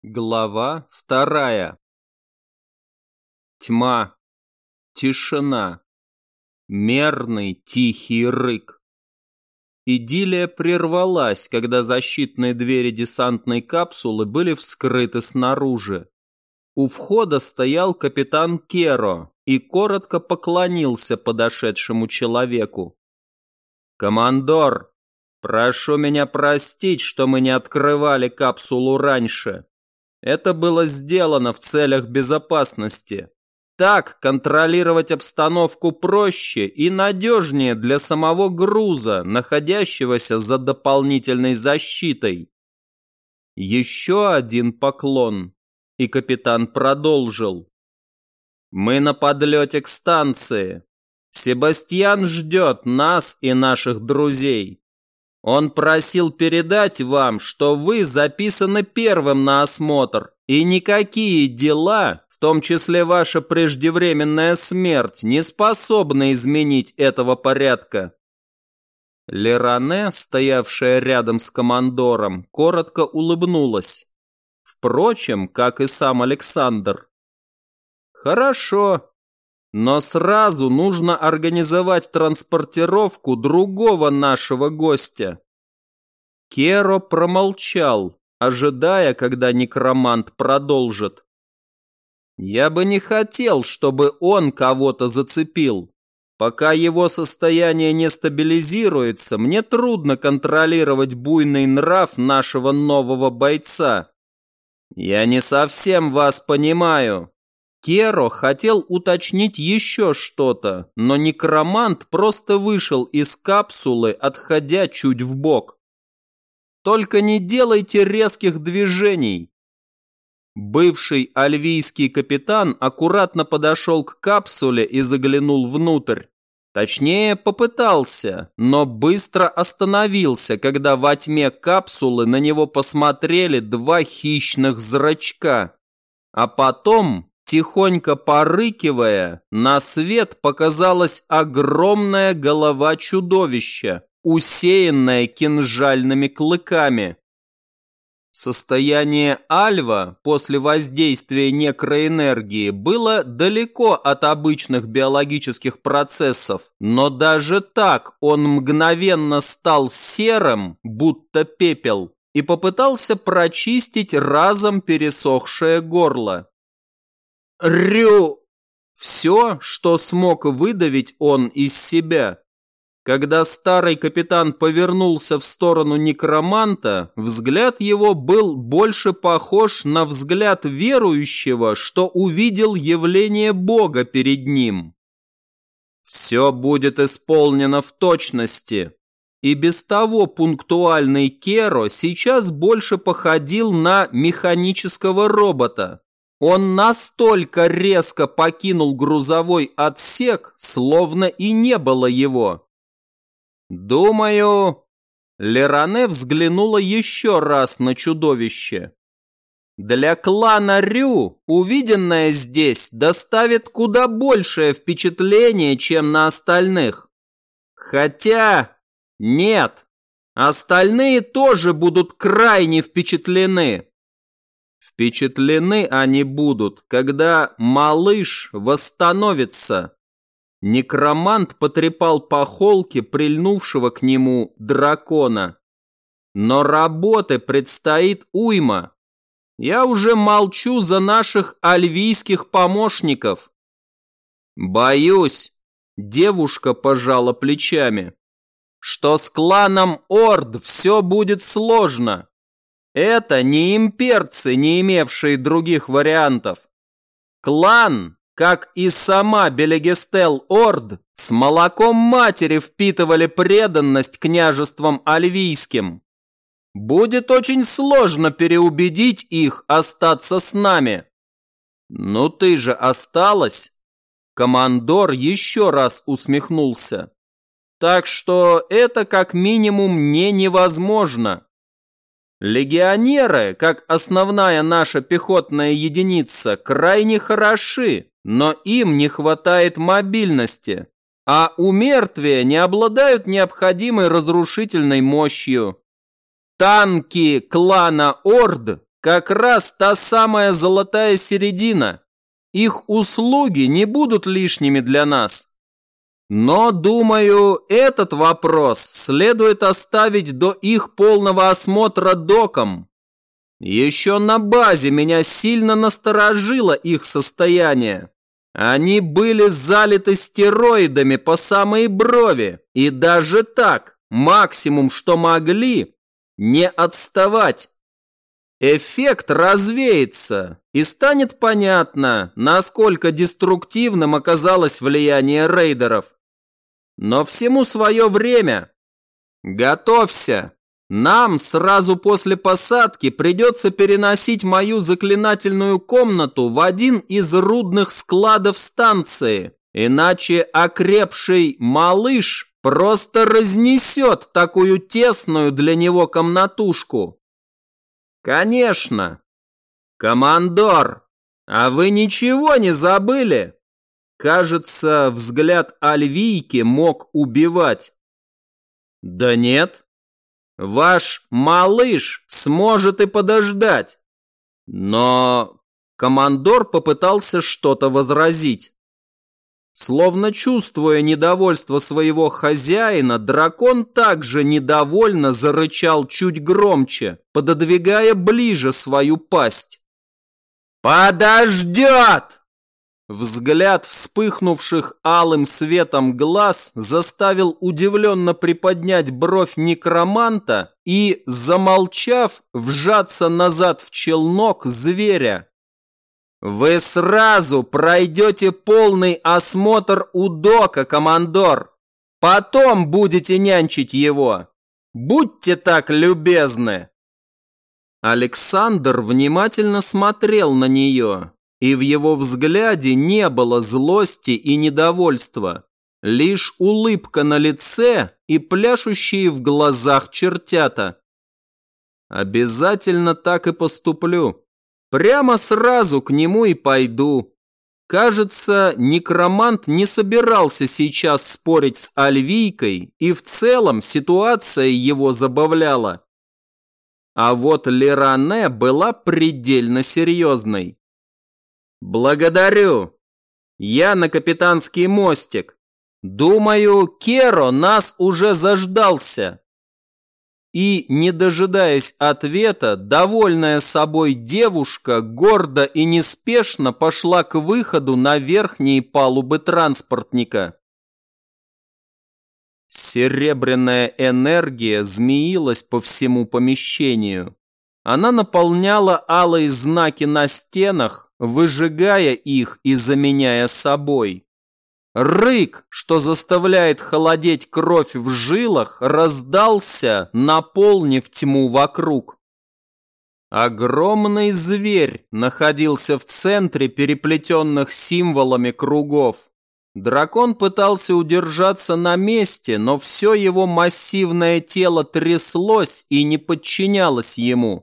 Глава 2. Тьма, тишина, мерный тихий рык. Идиллия прервалась, когда защитные двери десантной капсулы были вскрыты снаружи. У входа стоял капитан Керо и коротко поклонился подошедшему человеку. «Командор, прошу меня простить, что мы не открывали капсулу раньше. Это было сделано в целях безопасности. Так контролировать обстановку проще и надежнее для самого груза, находящегося за дополнительной защитой». Еще один поклон, и капитан продолжил. «Мы на подлете к станции. Себастьян ждет нас и наших друзей. Он просил передать вам, что вы записаны первым на осмотр, и никакие дела, в том числе ваша преждевременная смерть, не способны изменить этого порядка». Леране, стоявшая рядом с командором, коротко улыбнулась. Впрочем, как и сам Александр. «Хорошо. Но сразу нужно организовать транспортировку другого нашего гостя». Керо промолчал, ожидая, когда некромант продолжит. «Я бы не хотел, чтобы он кого-то зацепил. Пока его состояние не стабилизируется, мне трудно контролировать буйный нрав нашего нового бойца». «Я не совсем вас понимаю». Керо хотел уточнить еще что-то, но некромант просто вышел из капсулы, отходя чуть вбок. «Только не делайте резких движений». Бывший альвийский капитан аккуратно подошел к капсуле и заглянул внутрь. Точнее, попытался, но быстро остановился, когда во тьме капсулы на него посмотрели два хищных зрачка. А потом, тихонько порыкивая, на свет показалась огромная голова чудовища, усеянная кинжальными клыками. Состояние Альва после воздействия некроэнергии было далеко от обычных биологических процессов, но даже так он мгновенно стал серым, будто пепел, и попытался прочистить разом пересохшее горло. «Рю!» Все, что смог выдавить он из себя. Когда старый капитан повернулся в сторону некроманта, взгляд его был больше похож на взгляд верующего, что увидел явление Бога перед ним. «Все будет исполнено в точности». И без того пунктуальный Керо сейчас больше походил на механического робота. Он настолько резко покинул грузовой отсек, словно и не было его. «Думаю...» Леране взглянула еще раз на чудовище. «Для клана Рю увиденное здесь доставит куда большее впечатление, чем на остальных. Хотя... нет, остальные тоже будут крайне впечатлены. Впечатлены они будут, когда малыш восстановится». Некромант потрепал по холке прильнувшего к нему дракона. «Но работы предстоит уйма. Я уже молчу за наших альвийских помощников». «Боюсь», — девушка пожала плечами, «что с кланом Орд все будет сложно. Это не имперцы, не имевшие других вариантов. Клан, как и сама Белегестел Орд, с молоком матери впитывали преданность княжествам альвийским. Будет очень сложно переубедить их остаться с нами». «Ну ты же осталась?» Командор еще раз усмехнулся. «Так что это как минимум не невозможно. Легионеры, как основная наша пехотная единица, крайне хороши, но им не хватает мобильности, а у мертвия не обладают необходимой разрушительной мощью. Танки клана Орд как раз та самая золотая середина. Их услуги не будут лишними для нас. Но, думаю, этот вопрос следует оставить до их полного осмотра доком. Еще на базе меня сильно насторожило их состояние. Они были залиты стероидами по самые брови, и даже так, максимум, что могли, не отставать. Эффект развеется, и станет понятно, насколько деструктивным оказалось влияние рейдеров. Но всему свое время. Готовься. Нам сразу после посадки придется переносить мою заклинательную комнату в один из рудных складов станции, иначе окрепший малыш просто разнесет такую тесную для него комнатушку. Конечно. Командор, а вы ничего не забыли? Кажется, взгляд Альвийки мог убивать. Да нет. Ваш малыш сможет и подождать. Но командор попытался что-то возразить. Словно чувствуя недовольство своего хозяина, дракон также недовольно зарычал чуть громче, пододвигая ближе свою пасть. «Подождет!» Взгляд вспыхнувших алым светом глаз заставил удивленно приподнять бровь некроманта и, замолчав, вжаться назад в челнок зверя. «Вы сразу пройдете полный осмотр у дока, командор. Потом будете нянчить его. Будьте так любезны!» Александр внимательно смотрел на нее. И в его взгляде не было злости и недовольства, лишь улыбка на лице и пляшущие в глазах чертята. Обязательно так и поступлю. Прямо сразу к нему и пойду. Кажется, некромант не собирался сейчас спорить с Альвийкой, и в целом ситуация его забавляла. А вот Леране была предельно серьезной. «Благодарю. Я на капитанский мостик. Думаю, Керо нас уже заждался». И, не дожидаясь ответа, довольная собой девушка гордо и неспешно пошла к выходу на верхние палубы транспортника. Серебряная энергия змеилась по всему помещению. Она наполняла алые знаки на стенах, выжигая их и заменяя собой. Рык, что заставляет холодеть кровь в жилах, раздался, наполнив тьму вокруг. Огромный зверь находился в центре переплетенных символами кругов. Дракон пытался удержаться на месте, но все его массивное тело тряслось и не подчинялось ему.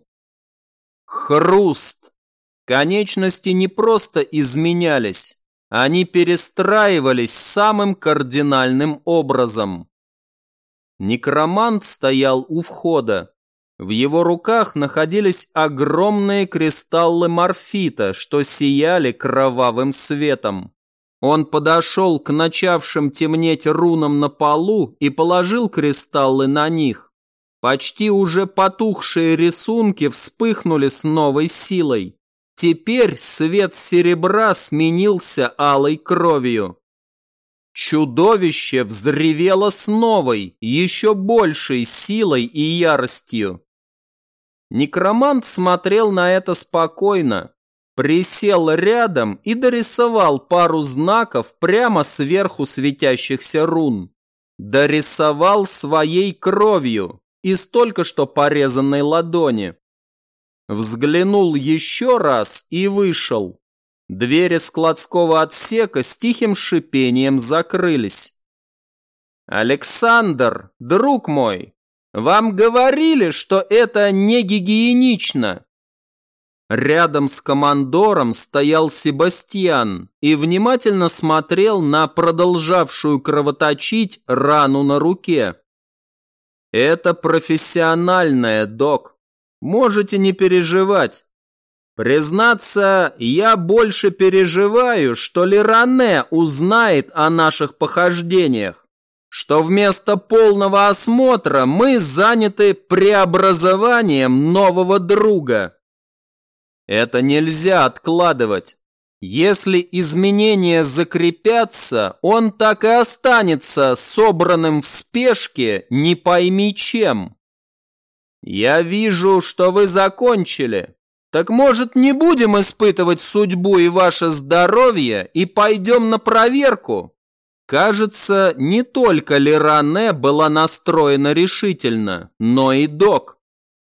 Хруст! Конечности не просто изменялись, они перестраивались самым кардинальным образом. Некромант стоял у входа. В его руках находились огромные кристаллы морфита, что сияли кровавым светом. Он подошел к начавшим темнеть рунам на полу и положил кристаллы на них. Почти уже потухшие рисунки вспыхнули с новой силой. Теперь свет серебра сменился алой кровью. Чудовище взревело с новой, еще большей силой и яростью. Некромант смотрел на это спокойно, присел рядом и дорисовал пару знаков прямо сверху светящихся рун. Дорисовал своей кровью из только что порезанной ладони. Взглянул еще раз и вышел. Двери складского отсека с тихим шипением закрылись. «Александр, друг мой, вам говорили, что это не гигиенично?» Рядом с командором стоял Себастьян и внимательно смотрел на продолжавшую кровоточить рану на руке. «Это профессиональная, док. Можете не переживать. Признаться, я больше переживаю, что Леране узнает о наших похождениях, что вместо полного осмотра мы заняты преобразованием нового друга. Это нельзя откладывать. Если изменения закрепятся, он так и останется собранным в спешке не пойми чем. Я вижу, что вы закончили. Так может, не будем испытывать судьбу и ваше здоровье и пойдем на проверку? Кажется, не только Леране была настроена решительно, но и док.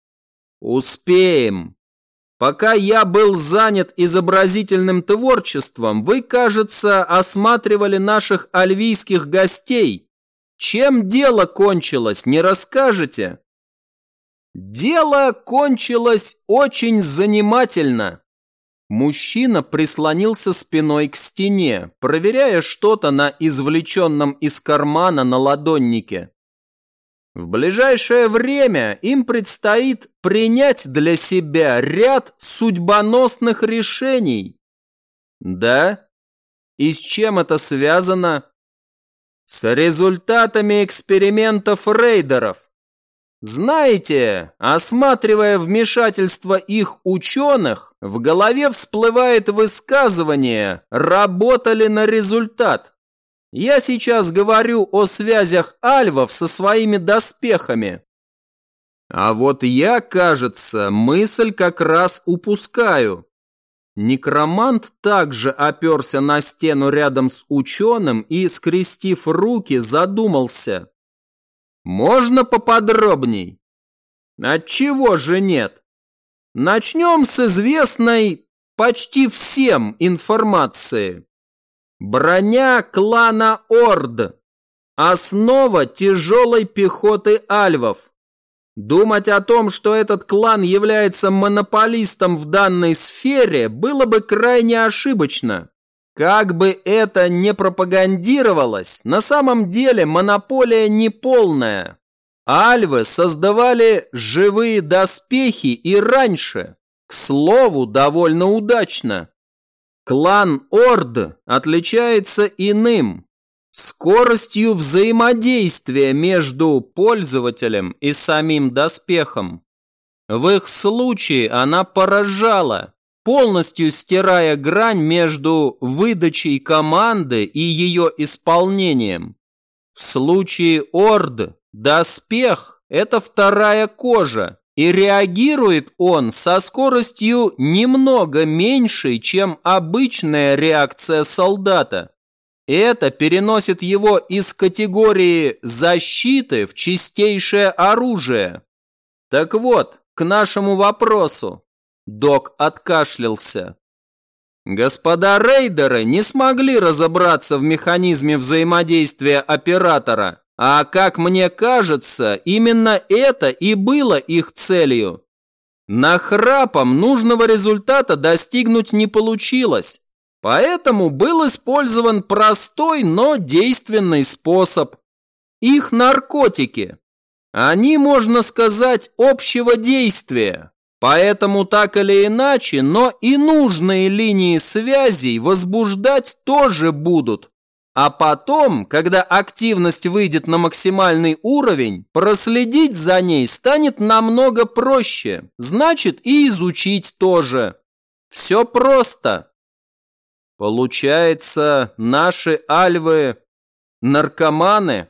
Успеем. Пока я был занят изобразительным творчеством, вы, кажется, осматривали наших альвийских гостей. Чем дело кончилось, не расскажете? Дело кончилось очень занимательно. Мужчина прислонился спиной к стене, проверяя что-то на извлеченном из кармана наладоннике. В ближайшее время им предстоит принять для себя ряд судьбоносных решений. Да? И с чем это связано? С результатами экспериментов рейдеров. Знаете, осматривая вмешательство их ученых, в голове всплывает высказывание «работали на результат». Я сейчас говорю о связях альвов со своими доспехами. А вот я, кажется, мысль как раз упускаю. Некромант также оперся на стену рядом с ученым и, скрестив руки, задумался. Можно поподробней? Отчего же нет? Начнем с известной почти всем информации. Броня клана Орд. Основа тяжелой пехоты альвов. Думать о том, что этот клан является монополистом в данной сфере, было бы крайне ошибочно. Как бы это ни пропагандировалось, на самом деле монополия неполная. Альвы создавали живые доспехи и раньше, к слову, довольно удачно. Клан Орд отличается иным – скоростью взаимодействия между пользователем и самим доспехом. В их случае она поражала, полностью стирая грань между выдачей команды и ее исполнением. В случае Орд доспех – это вторая кожа, и реагирует он со скоростью немного меньшей, чем обычная реакция солдата. Это переносит его из категории защиты в чистейшее оружие. Так вот, к нашему вопросу. Док откашлялся. Господа рейдеры не смогли разобраться в механизме взаимодействия оператора. А как мне кажется, именно это и было их целью. Нахрапом нужного результата достигнуть не получилось, поэтому был использован простой, но действенный способ. Их наркотики. Они, можно сказать, общего действия, поэтому так или иначе, но и нужные линии связей возбуждать тоже будут. А потом, когда активность выйдет на максимальный уровень, проследить за ней станет намного проще, значит и изучить тоже. Все просто. Получается, наши альвы наркоманы?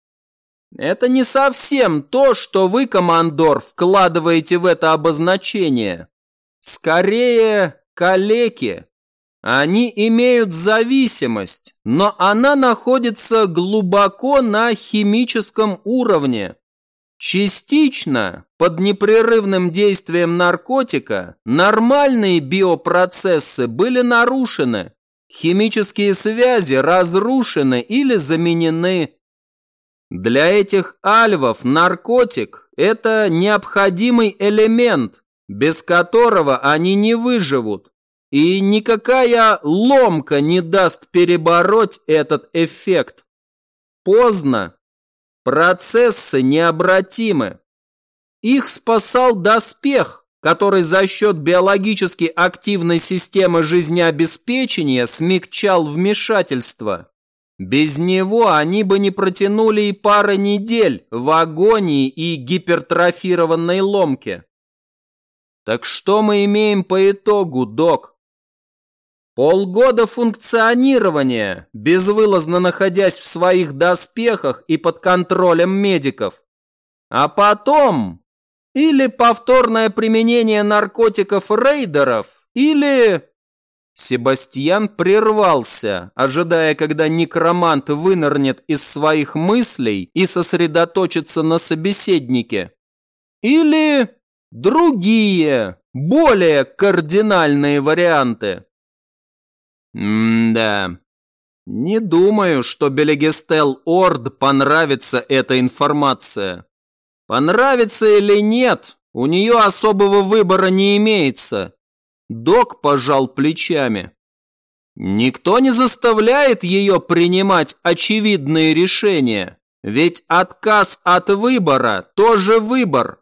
Это не совсем то, что вы, командор, вкладываете в это обозначение. Скорее, калеки. Они имеют зависимость, но она находится глубоко на химическом уровне. Частично, под непрерывным действием наркотика, нормальные биопроцессы были нарушены, химические связи разрушены или заменены. Для этих альвов наркотик – это необходимый элемент, без которого они не выживут. И никакая ломка не даст перебороть этот эффект. Поздно. Процессы необратимы. Их спасал доспех, который за счет биологически активной системы жизнеобеспечения смягчал вмешательство. Без него они бы не протянули и пары недель в агонии и гипертрофированной ломке. Так что мы имеем по итогу, док? Полгода функционирования, безвылазно находясь в своих доспехах и под контролем медиков. А потом или повторное применение наркотиков рейдеров, или... Себастьян прервался, ожидая, когда некромант вынырнет из своих мыслей и сосредоточится на собеседнике. Или другие, более кардинальные варианты. Да, не думаю, что Белегестел Орд понравится эта информация. Понравится или нет, у нее особого выбора не имеется. Док пожал плечами. Никто не заставляет ее принимать очевидные решения, ведь отказ от выбора тоже выбор.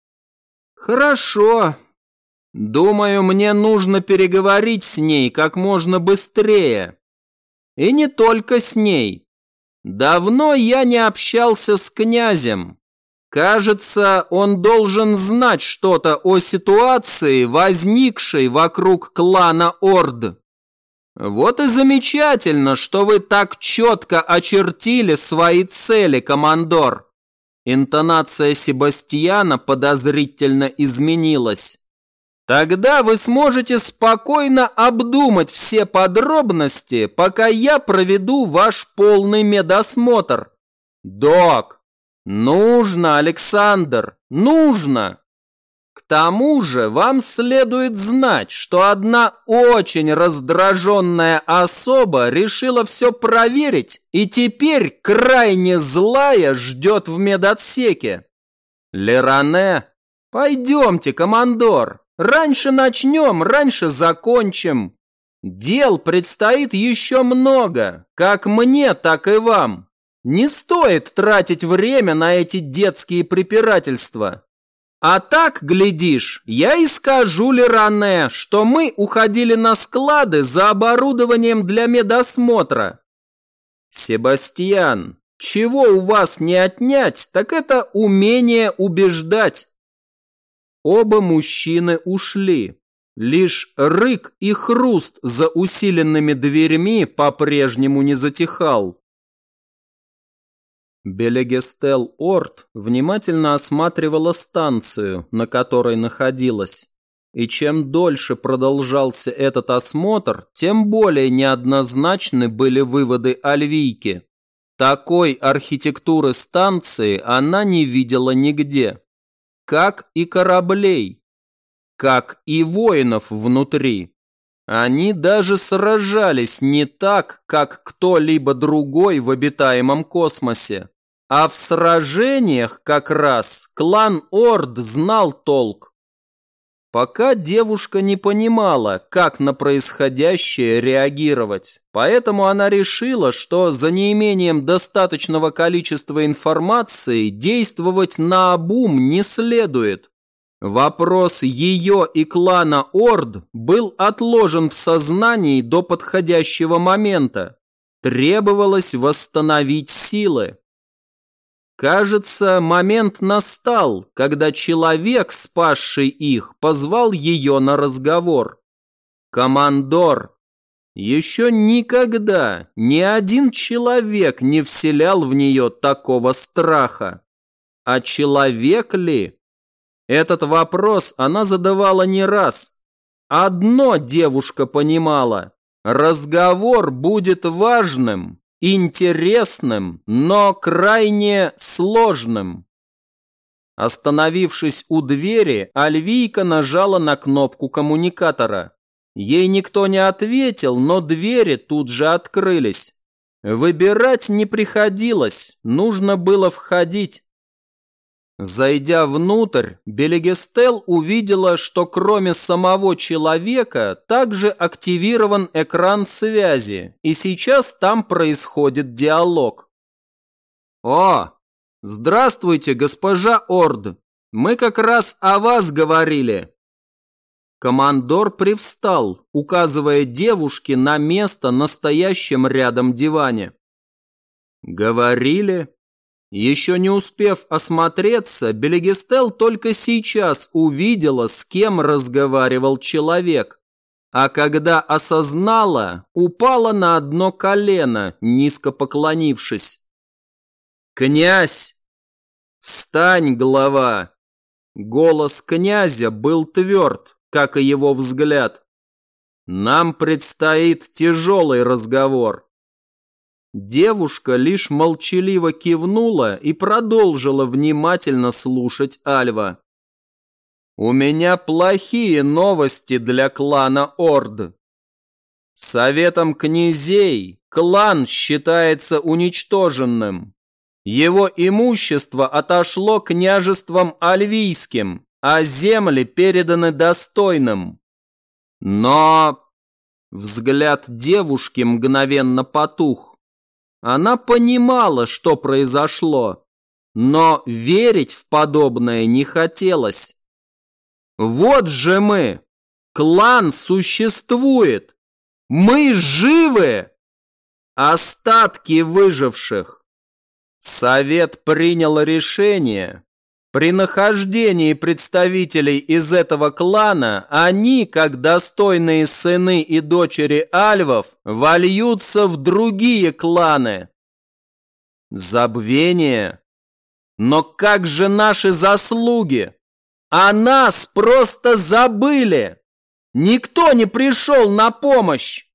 Хорошо. Думаю, мне нужно переговорить с ней как можно быстрее. И не только с ней. Давно я не общался с князем. Кажется, он должен знать что-то о ситуации, возникшей вокруг клана Орд. Вот и замечательно, что вы так четко очертили свои цели, командор. Интонация Себастьяна подозрительно изменилась. Тогда вы сможете спокойно обдумать все подробности, пока я проведу ваш полный медосмотр. Док! Нужно, Александр, нужно! К тому же вам следует знать, что одна очень раздраженная особа решила все проверить и теперь крайне злая ждет в медотсеке. Леране, пойдемте, командор, раньше начнем, раньше закончим. Дел предстоит еще много, как мне, так и вам. Не стоит тратить время на эти детские препирательства. А так, глядишь, я и скажу Леране, что мы уходили на склады за оборудованием для медосмотра. Себастьян, чего у вас не отнять, так это умение убеждать. Оба мужчины ушли. Лишь рык и хруст за усиленными дверьми по-прежнему не затихал. Белегестел Орд внимательно осматривала станцию, на которой находилась. И чем дольше продолжался этот осмотр, тем более неоднозначны были выводы Альвийки. Такой архитектуры станции она не видела нигде. Как и кораблей, как и воинов внутри. Они даже сражались не так, как кто-либо другой в обитаемом космосе. А в сражениях как раз клан Орд знал толк. Пока девушка не понимала, как на происходящее реагировать, поэтому она решила, что за неимением достаточного количества информации действовать наобум не следует. Вопрос ее и клана Орд был отложен в сознании до подходящего момента. Требовалось восстановить силы. Кажется, момент настал, когда человек, спасший их, позвал ее на разговор. «Командор, еще никогда ни один человек не вселял в нее такого страха. А человек ли?» Этот вопрос она задавала не раз. Одно девушка понимала – разговор будет важным, интересным, но крайне сложным. Остановившись у двери, Альвийка нажала на кнопку коммуникатора. Ей никто не ответил, но двери тут же открылись. Выбирать не приходилось, нужно было входить. Зайдя внутрь, Белегестел увидела, что кроме самого человека также активирован экран связи, и сейчас там происходит диалог. «О, здравствуйте, госпожа Орд! Мы как раз о вас говорили». Командор привстал, указывая девушке на место на стоящем рядом диване. «Говорили?» Еще не успев осмотреться, Белегестел только сейчас увидела, с кем разговаривал человек. А когда осознала, упала на одно колено, низко поклонившись. «Князь! Встань, глава!» Голос князя был тверд, как и его взгляд. «Нам предстоит тяжелый разговор». Девушка лишь молчаливо кивнула и продолжила внимательно слушать Альва. «У меня плохие новости для клана Орд. Советом князей клан считается уничтоженным. Его имущество отошло княжествам альвийским, а земли переданы достойным. Но...» Взгляд девушки мгновенно потух. Она понимала, что произошло, но верить в подобное не хотелось. «Вот же мы! Клан существует! Мы живы! Остатки выживших!» Совет принял решение. При нахождении представителей из этого клана они, как достойные сыны и дочери альвов, вольются в другие кланы. Забвение? Но как же наши заслуги? А нас просто забыли! Никто не пришел на помощь!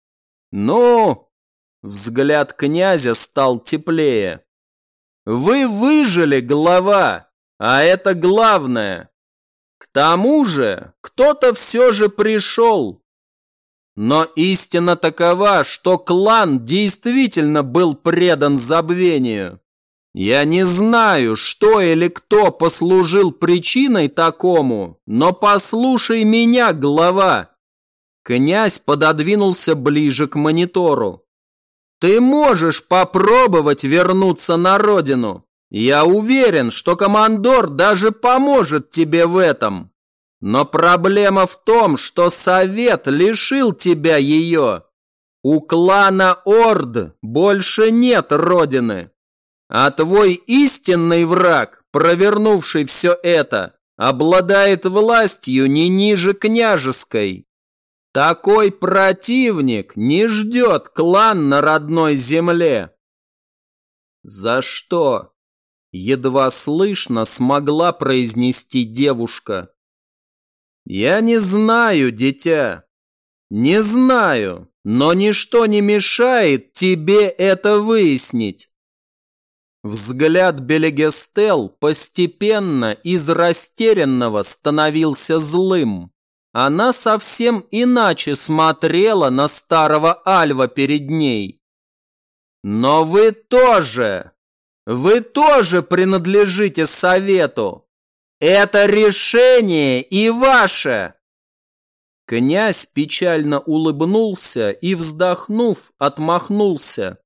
Ну, взгляд князя стал теплее. Вы выжили, глава! А это главное. К тому же, кто-то все же пришел. Но истина такова, что клан действительно был предан забвению. Я не знаю, что или кто послужил причиной такому, но послушай меня, глава. Князь пододвинулся ближе к монитору. Ты можешь попробовать вернуться на родину. Я уверен, что командор даже поможет тебе в этом. Но проблема в том, что совет лишил тебя ее. У клана Орд больше нет родины. А твой истинный враг, провернувший все это, обладает властью не ниже княжеской. Такой противник не ждет клан на родной земле. За что? Едва слышно смогла произнести девушка. Я не знаю, дитя. Не знаю, но ничто не мешает тебе это выяснить. Взгляд Белегестел постепенно из растерянного становился злым. Она совсем иначе смотрела на старого альва перед ней. Но вы тоже принадлежите совету. Это решение и ваше. Князь печально улыбнулся и, вздохнув, отмахнулся.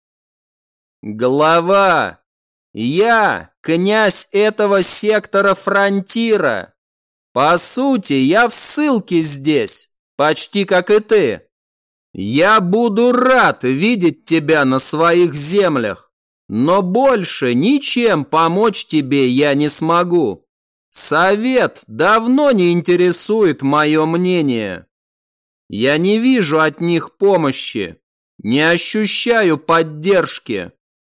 Глава, я князь этого сектора фронтира. По сути, я в ссылке здесь, почти как и ты. Я буду рад видеть тебя на своих землях, но больше ничем помочь тебе я не смогу. Совет давно не интересует мое мнение. Я не вижу от них помощи, не ощущаю поддержки.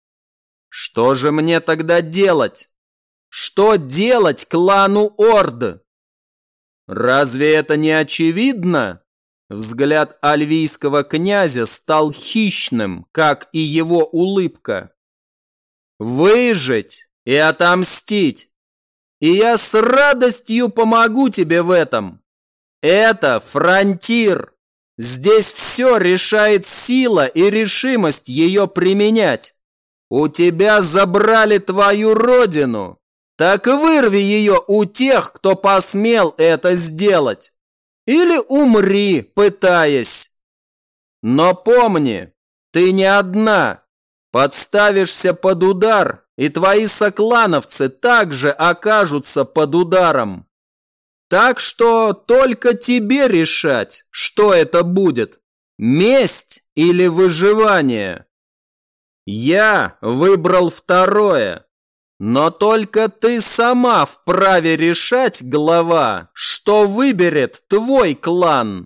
Что же мне тогда делать? Что делать клану Орд? Разве это не очевидно? Взгляд альвийского князя стал хищным, как и его улыбка. Выжить и отомстить. И я с радостью помогу тебе в этом. Это фронтир. Здесь все решает сила и решимость ее применять. У тебя забрали твою родину. Так вырви ее у тех, кто посмел это сделать. Или умри, пытаясь. Но помни, ты не одна. Подставишься под удар, и твои соклановцы также окажутся под ударом. Так что только тебе решать, что это будет – месть или выживание. Я выбрал второе, но только ты сама вправе решать, глава, что выберет твой клан.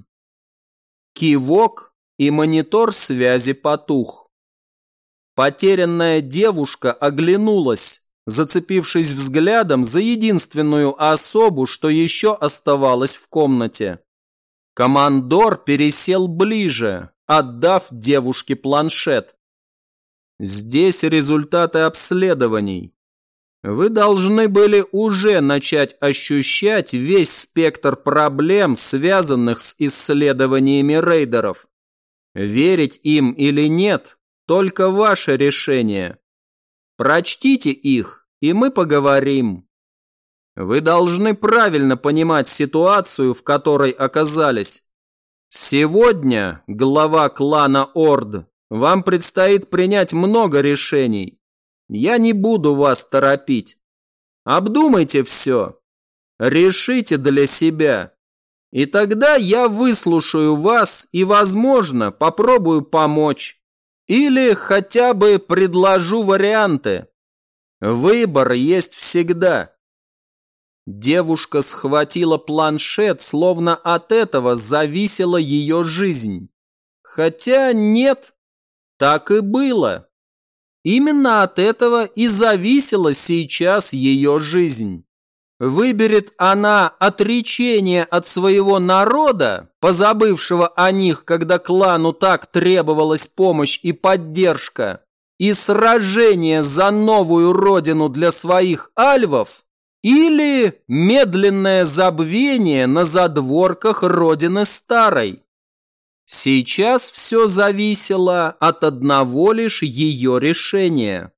Кивок, и монитор связи потух. Потерянная девушка оглянулась, зацепившись взглядом за единственную особу, что еще оставалась в комнате. Командор пересел ближе, отдав девушке планшет. Здесь результаты обследований. Вы должны были уже начать ощущать весь спектр проблем, связанных с исследованиями рейдеров. Верить им или нет, только ваше решение. Прочтите их, и мы поговорим. Вы должны правильно понимать ситуацию, в которой оказались. Сегодня, глава клана Орд, вам предстоит принять много решений. Я не буду вас торопить. Обдумайте все. Решите для себя. И тогда я выслушаю вас и, возможно, попробую помочь. Или хотя бы предложу варианты. Выбор есть всегда. Девушка схватила планшет, словно от этого зависела ее жизнь. Хотя нет, так и было. Именно от этого и зависела сейчас ее жизнь. Выберет она отречение от своего народа, позабывшего о них, когда клану так требовалась помощь и поддержка, и сражение за новую родину для своих альвов, или медленное забвение на задворках родины старой. Сейчас все зависело от одного лишь ее решения.